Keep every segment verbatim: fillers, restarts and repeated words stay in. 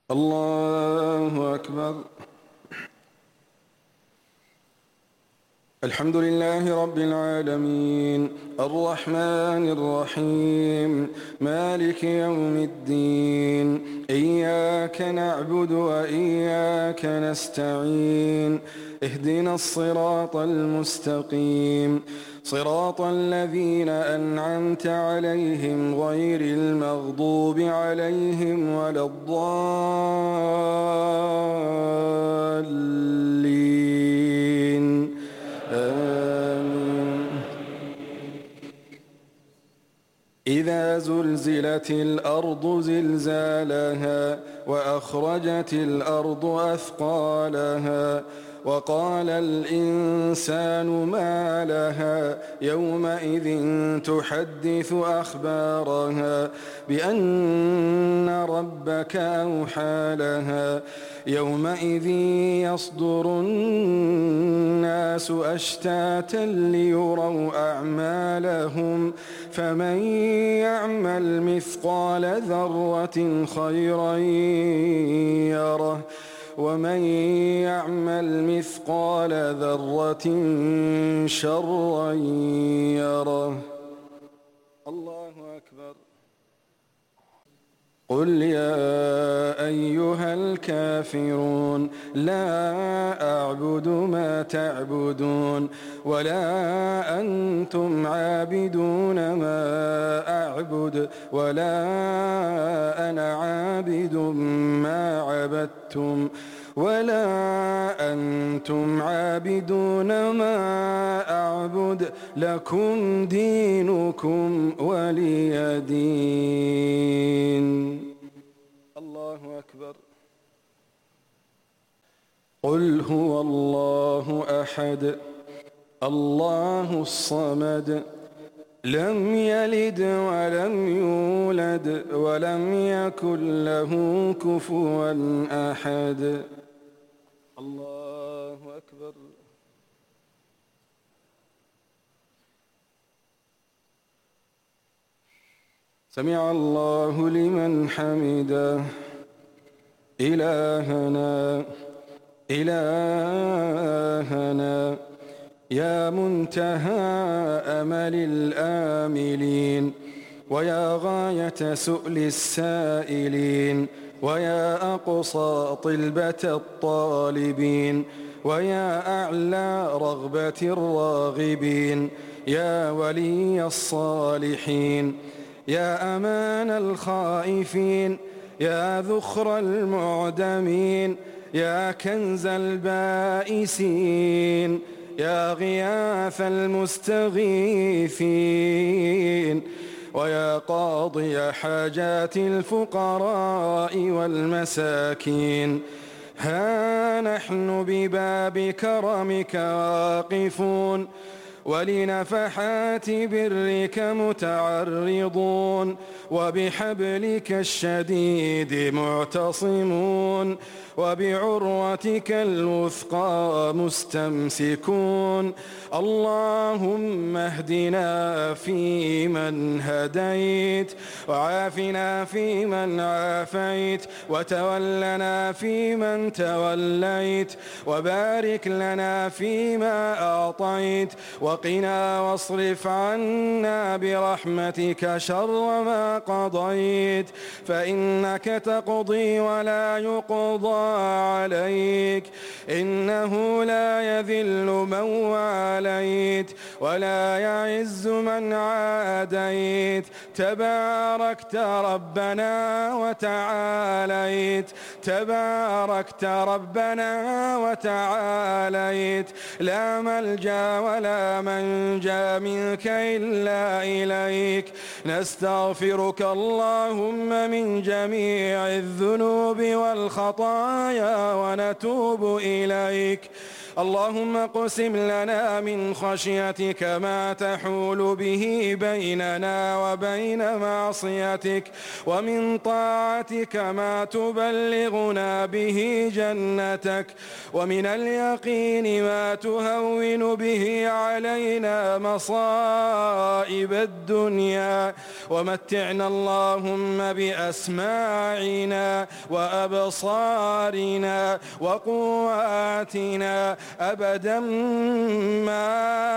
الله أكبر. الحمد لله رب العالمين الرحمن الرحيم مالك يوم الدين إياك نعبد وإياك نستعين اهدنا الصراط المستقيم صراط الذين أنعمت عليهم غير المغضوب عليهم ولا الضالين آمين. إذا زلزلت الأرض زلزالها وأخرجت الأرض أثقالها وقال الإنسان ما لها يومئذ تحدث أخبارها بأن ربك أوحى لها يومئذ يصدر الناس أشتاتا ليروا أعمالهم فمن يعمل مثقال ذرة خيرا يره ومن يعمل مثقال ذرة شرا يره. الله أكبر. قل يا أيها الكافرون لا أعبد ما تعبدون ولا أنتم عابدون ما أعبد ولا أنا عابد ما عبدتم ولا أنتم عابدون ما أعبد لكم دينكم ولي دين. الله أكبر. قل هو الله أحد الله الصمد لم يلد ولم يولد ولم يكن له كفوا أحد. الله أكبر. سمع الله لمن حمده. إلهنا إلهنا يا منتهى أمل الآملين ويا غاية سؤل السائلين ويا أقصى طلبة الطالبين ويا أعلى رغبة الراغبين يا ولي الصالحين يا أمان الخائفين يا ذخر المعدمين يا كنز البائسين يا غياث المستغيثين ويا قاضي حاجات الفقراء والمساكين ها نحن بباب كرمك واقفون ولنفحات برك متعرضون وبحبلك الشديد معتصمون وبعروتك الوثقى مستمسكون. اللهم اهدنا فيمن هديت وعافنا فيمن عافيت وتولنا فيمن توليت وبارك لنا فيما أعطيت وقنا واصرف عنا برحمتك شر ما قضيت فإنك تقضي ولا يقضى عليك إنه لا يذل من واليت ولا يعز من عاديت تباركت ربنا وتعاليت تباركت ربنا وتعاليت لا ملجأ ولا منجا منك إلا إليك نستغفرك اللهم من جميع الذنوب والخطايا ونتوب إليك. اللهم اقسم لنا من خشيتك ما تحول به بيننا وبين معصيتك، ومن طاعتك ما تبلغنا به جنتك، ومن اليقين ما تهون به علينا مصائب الدنيا، ومتعنا اللهم بأسماعنا وأبصارنا وقواتنا أبدا ما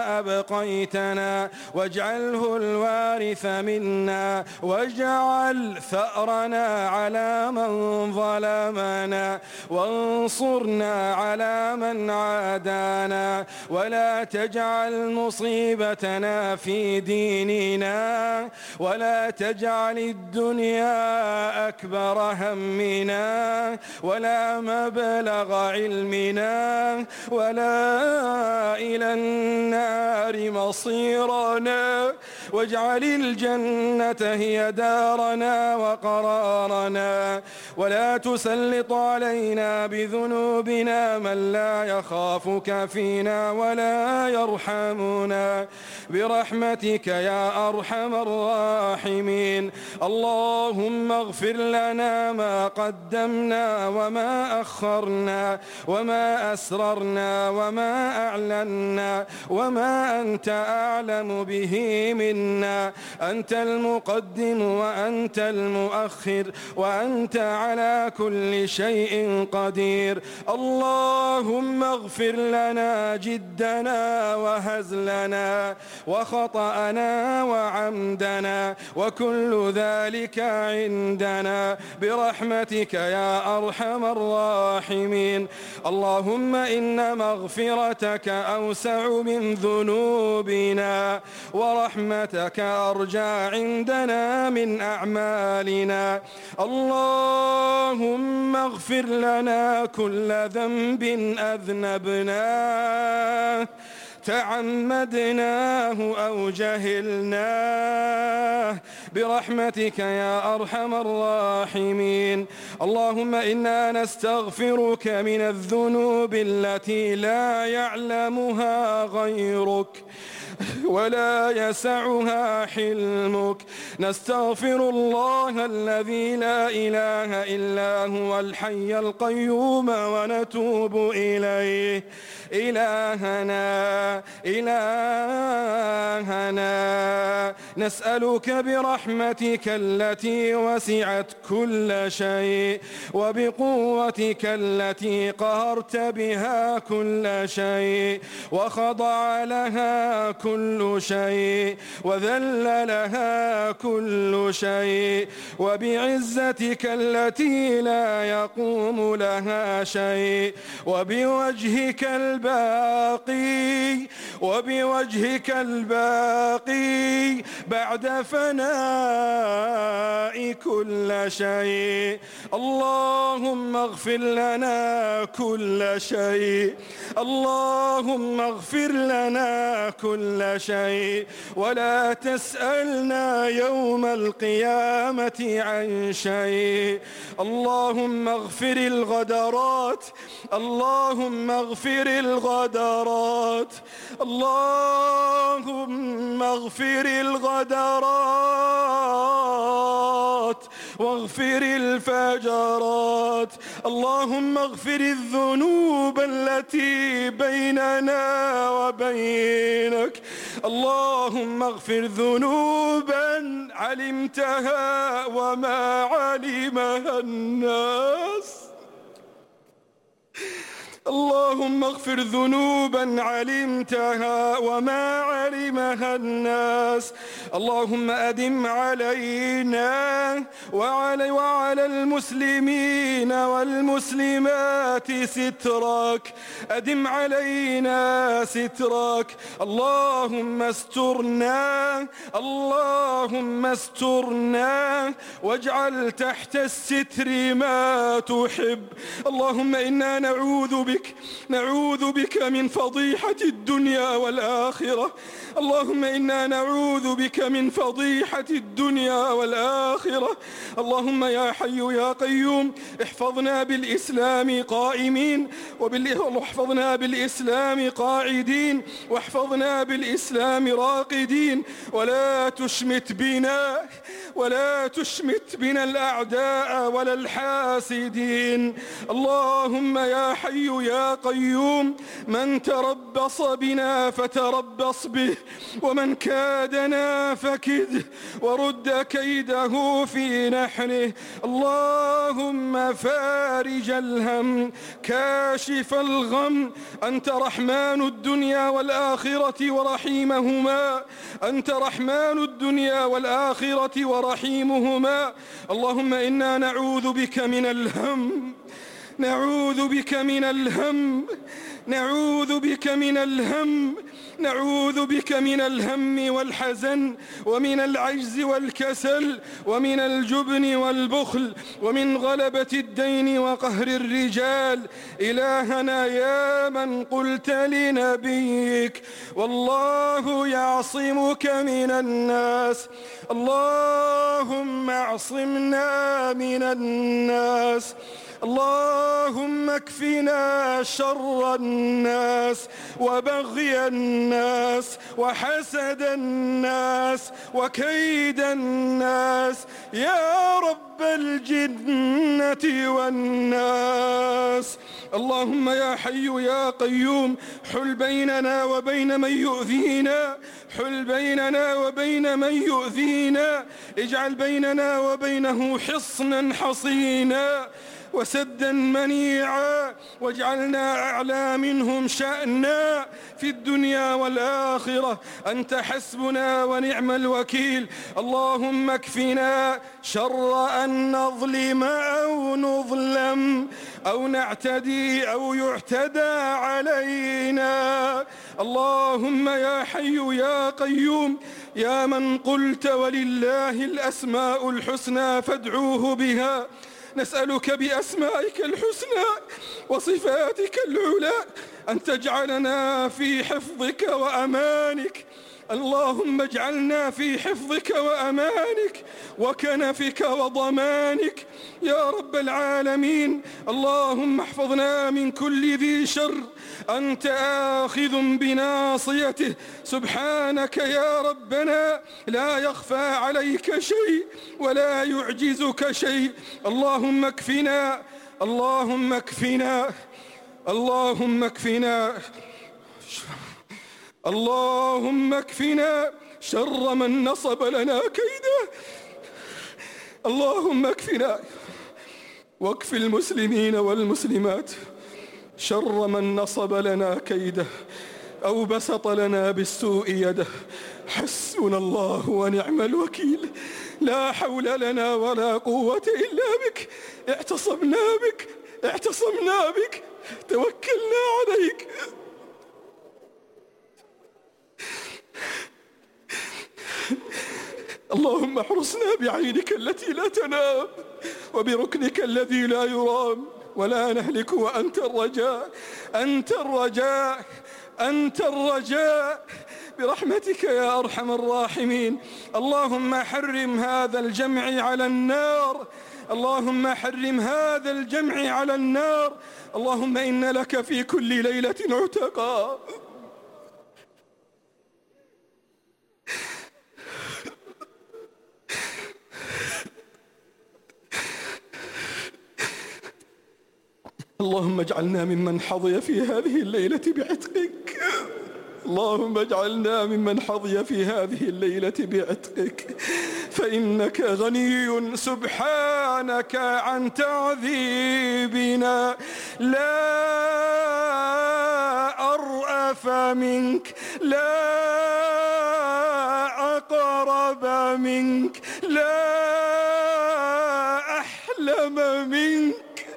أبقيتنا، واجعله الوارث منا، واجعل ثأرنا على من ظلمنا، وانصرنا على من عادانا، ولا تجعل مصيبتنا في ديننا، ولا تجعل الدنيا أكبر همنا ولا مبلغ علمنا ولا إلى النار مصيرنا، واجعل الجنة هي دارنا وقرارنا، ولا تسلط علينا بذنوبنا من لا يخافك فينا ولا يرحمنا، برحمتك يا أرحم الراحمين. اللهم اغفر لنا ما قدمنا وما أخرنا وما أسررنا وما أعلنا وما أنت أعلم به منا، أنت المقدم وأنت المؤخر وأنت على كل شيء قدير. اللهم اغفر لنا جدنا وهزلنا وخطأنا وعمدنا وكل ذلك عندنا، برحمتك يا أرحم الراحمين. اللهم إن مغفرتك أوسع من ذنوبنا، ورحمتك أرجى عندنا من أعمالنا. اللهم اغفر لنا كل ذنب أذنبناه تعمدناه أو جهلناه، برحمتك يا أرحم الراحمين. اللهم إنا نستغفرك من الذنوب التي لا يعلمها غيرك ولا يسعها حلمك. نستغفر الله الذي لا إله إلا هو الحي القيوم ونتوب إليه. إلهنا إلهنا نسألك برحمتك التي وسعت كل شيء وبقوتك التي قهرت بها كل شيء وخضع لها كل شيء وذل لها كل شيء، وبعزتك التي لا يقوم لها شيء، وبوجهك الباقي وبوجهك الباقي بعد فناء كل شيء. اللهم اغفر لنا كل شيء، اللهم اغفر لنا كل شيء، ولا تسألنا يوم القيامة عن شيء. اللهم اغفر الغدرات، اللهم اغفر الغدرات، اللهم اغفر الغدرات واغفر الفجرات. اللهم اغفر الذنوب التي بيننا وبينك. اللهم اغفر ذنوبا علمتها وما علمها الناس. اللهم اغفر ذنوبا علمتها وما علمها الناس. اللهم أدم علينا وعلى, وعلى المسلمين والمسلمات سترك، أدم علينا سترك. اللهم استرنا، اللهم استرنا واجعل تحت الستر ما تحب. اللهم إنا نعوذ بك نعوذ بك من فضيحة الدنيا والآخرة. اللهم إنا نعوذ بك بك من فضيحة الدنيا والآخرة. اللهم يا حي يا قيوم احفظنا بالإسلام قائمين واحفظنا بالإسلام قاعدين واحفظنا بالإسلام راقدين، ولا تشمت بنا ولا تشمت بنا الأعداء ولا الحاسدين. اللهم يا حي يا قيوم من تربص بنا فتربص به، ومن كادنا فكده ورد كيده في نحره. اللهم فارج الهم كاشف الغم، أنت رحمن الدنيا والآخرة ورحيمهما، أنت رحمن الدنيا والآخرة ورحيمهما. اللهم إنا نعوذ بك من الهم نعوذ بك من الهم نعوذ بك من الهم نعوذ بك من الهم والحزن ومن العجز والكسل ومن الجبن والبخل ومن غلبة الدين وقهر الرجال. إلهنا يا من قلت لنبيك والله يعصمك من الناس، اللهم اعصمنا من الناس. اللهم اكفنا شر الناس وبغي الناس وحسد الناس وكيد الناس يا رب الجنة والناس. اللهم يا حي يا قيوم حل بيننا وبين من يؤذينا حل بيننا وبين من يؤذينا اجعل بيننا وبينه حصنا حصينا وسدا منيعا، واجعلنا أعلى منهم شأنا في الدنيا والآخرة. أنت حسبنا ونعم الوكيل. اللهم اكفنا شر أن نظلم أو نظلم أو نعتدي أو يعتدى علينا. اللهم يا حي يا قيوم يا من قلت ولله الأسماء الحسنى فادعوه بها، نسألك بأسمائك الحسنى وصفاتك العلى أن تجعلنا في حفظك وأمانك. اللهم اجعلنا في حفظك وأمانك وكنفك وضمانك يا رب العالمين. اللهم احفظنا من كل ذي شر، أنت آخذ بناصيته. سبحانك يا ربنا لا يخفى عليك شيء ولا يعجزك شيء. اللهم اكفنا اللهم اكفنا اللهم اكفنا اللهم اكفنا شر من نصب لنا كيده. اللهم اكفنا واكف المسلمين والمسلمات شر من نصب لنا كيده أو بسط لنا بالسوء يده. حسبنا الله ونعم الوكيل، لا حول لنا ولا قوة إلا بك. اعتصمنا بك اعتصمنا بك توكلنا عليك. اللهم احرسنا بعينك التي لا تنام وبركنك الذي لا يرام، ولا نهلك وأنت الرجاء أنت الرجاء أنت الرجاء برحمتك يا أرحم الراحمين. اللهم حرم هذا الجمع على النار اللهم حرم هذا الجمع على النار. اللهم إن لك في كل ليلة عتقا. اللهم اجعلنا ممن حظي في هذه الليلة بعتقك. اللهم اجعلنا ممن حظي في هذه الليلة بعتقك، فإنك غني سبحانك عن تعذيبنا. لا أرأف منك، لا أقرب منك، لا أحلم منك.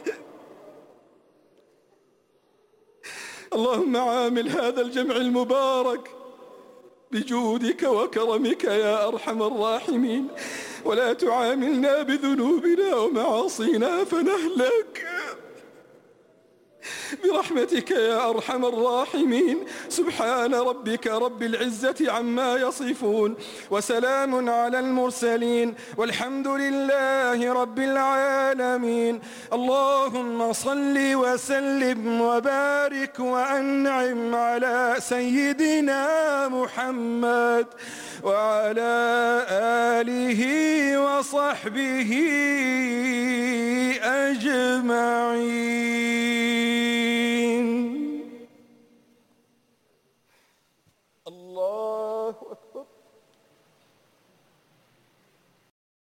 اللهم عامل هذا الجمع المبارك بجودك وكرمك يا أرحم الراحمين، ولا تعاملنا بذنوبنا ومعاصينا فنهلك. برحمتك يا أرحم الراحمين. سبحان ربك رب العزة عما يصفون، وسلام على المرسلين، والحمد لله رب العالمين. اللهم صل وسلم وبارك وأنعم على سيدنا محمد وعلى آله وصحبه أجمعين.